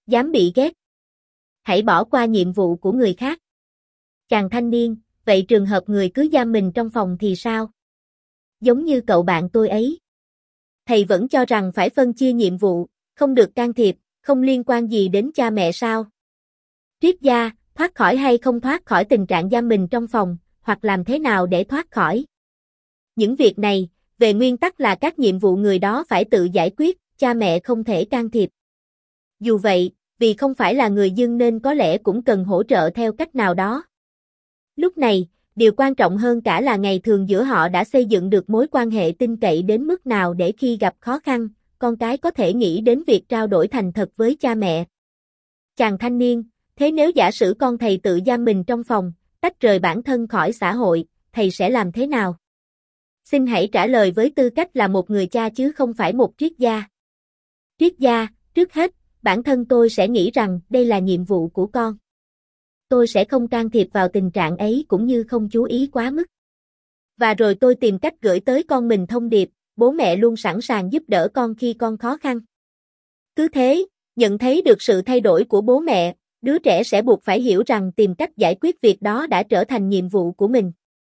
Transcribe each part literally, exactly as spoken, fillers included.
Dám bị ghét. Hãy bỏ qua nhiệm vụ của người khác. Chàng thanh niên, vậy trường hợp người cứ giam mình trong phòng thì sao? Giống như cậu bạn tôi ấy. Thầy vẫn cho rằng phải phân chia nhiệm vụ, không được can thiệp, không liên quan gì đến cha mẹ sao? Triết gia, thoát khỏi hay không thoát khỏi tình trạng giam mình trong phòng, hoặc làm thế nào để thoát khỏi? Những việc này, về nguyên tắc là các nhiệm vụ người đó phải tự giải quyết, cha mẹ không thể can thiệp. Dù vậy, vì không phải là người dưng nên có lẽ cũng cần hỗ trợ theo cách nào đó. Lúc này, điều quan trọng hơn cả là ngày thường giữa họ đã xây dựng được mối quan hệ tin cậy đến mức nào để khi gặp khó khăn, con cái có thể nghĩ đến việc trao đổi thành thật với cha mẹ. Chàng thanh niên, thế nếu giả sử con thầy tự giam mình trong phòng, tách rời bản thân khỏi xã hội, thầy sẽ làm thế nào? Xin hãy trả lời với tư cách là một người cha chứ không phải một triết gia. Triết gia, trước hết, bản thân tôi sẽ nghĩ rằng đây là nhiệm vụ của con. Tôi sẽ không can thiệp vào tình trạng ấy cũng như không chú ý quá mức. Và rồi tôi tìm cách gửi tới con mình thông điệp, bố mẹ luôn sẵn sàng giúp đỡ con khi con khó khăn. Cứ thế, nhận thấy được sự thay đổi của bố mẹ, đứa trẻ sẽ buộc phải hiểu rằng tìm cách giải quyết việc đó đã trở thành nhiệm vụ của mình.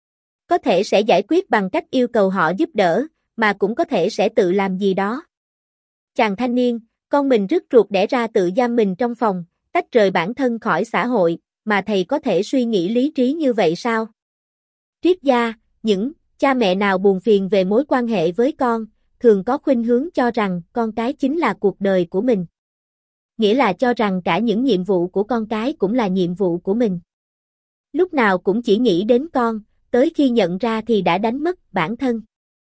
Có thể sẽ giải quyết bằng cách yêu cầu họ giúp đỡ, mà cũng có thể sẽ tự làm gì đó. Chàng thanh niên, con mình rứt ruột đẻ ra tự giam mình trong phòng, tách rời bản thân khỏi xã hội, mà thầy có thể suy nghĩ lý trí như vậy sao? Triết gia, những cha mẹ nào buồn phiền về mối quan hệ với con, thường có khuynh hướng cho rằng con cái chính là cuộc đời của mình. Nghĩa là cho rằng cả những nhiệm vụ của con cái cũng là nhiệm vụ của mình. Lúc nào cũng chỉ nghĩ đến con, tới khi nhận ra thì đã đánh mất bản thân.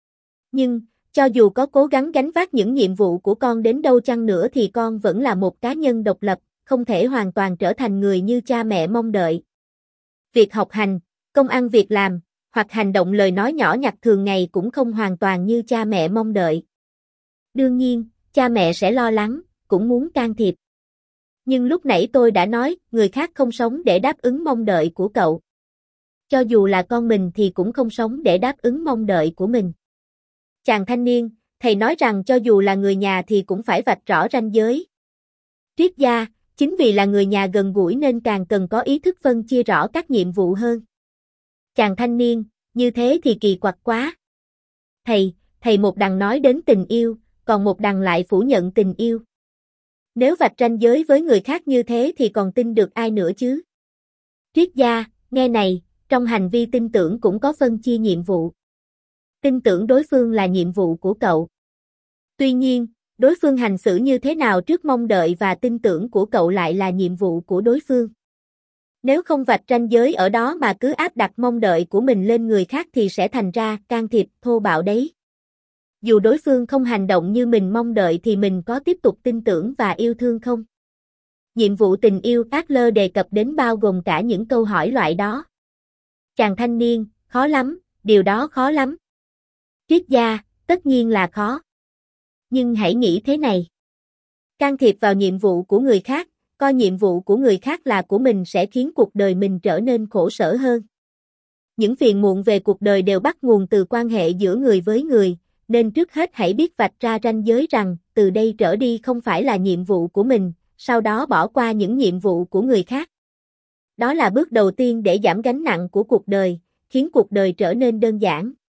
Nhưng, cho dù có cố gắng gánh vác những nhiệm vụ của con đến đâu chăng nữa thì con vẫn là một cá nhân độc lập, không thể hoàn toàn trở thành người như cha mẹ mong đợi. Việc học hành, công ăn việc làm, hoặc hành động lời nói nhỏ nhặt thường ngày cũng không hoàn toàn như cha mẹ mong đợi. Đương nhiên, cha mẹ sẽ lo lắng, cũng muốn can thiệp. Nhưng lúc nãy tôi đã nói, người khác không sống để đáp ứng mong đợi của cậu. Cho dù là con mình thì cũng không sống để đáp ứng mong đợi của mình. Chàng thanh niên, thầy nói rằng cho dù là người nhà thì cũng phải vạch rõ ranh giới. Triết gia, chính vì là người nhà gần gũi nên càng cần có ý thức phân chia rõ các nhiệm vụ hơn. Chàng thanh niên, như thế thì kỳ quặc quá. Thầy, thầy một đằng nói đến tình yêu, còn một đằng lại phủ nhận tình yêu. Nếu vạch ranh giới với người khác như thế thì còn tin được ai nữa chứ? Triết gia, nghe này, trong hành vi tin tưởng cũng có phân chia nhiệm vụ. Tin tưởng đối phương là nhiệm vụ của cậu. Tuy nhiên, đối phương hành xử như thế nào trước mong đợi và tin tưởng của cậu lại là nhiệm vụ của đối phương. Nếu không vạch ranh giới ở đó mà cứ áp đặt mong đợi của mình lên người khác thì sẽ thành ra can thiệp thô bạo đấy. Dù đối phương không hành động như mình mong đợi thì mình có tiếp tục tin tưởng và yêu thương không? Nhiệm vụ tình yêu Adler đề cập đến bao gồm cả những câu hỏi loại đó. Chàng thanh niên, khó lắm, điều đó khó lắm. Triết gia, tất nhiên là khó. Nhưng hãy nghĩ thế này. Can thiệp vào nhiệm vụ của người khác, coi nhiệm vụ của người khác là của mình sẽ khiến cuộc đời mình trở nên khổ sở hơn. Những phiền muộn về cuộc đời đều bắt nguồn từ quan hệ giữa người với người, nên trước hết hãy biết vạch ra ranh giới rằng, từ đây trở đi không phải là nhiệm vụ của mình, sau đó bỏ qua những nhiệm vụ của người khác. Đó là bước đầu tiên để giảm gánh nặng của cuộc đời, khiến cuộc đời trở nên đơn giản.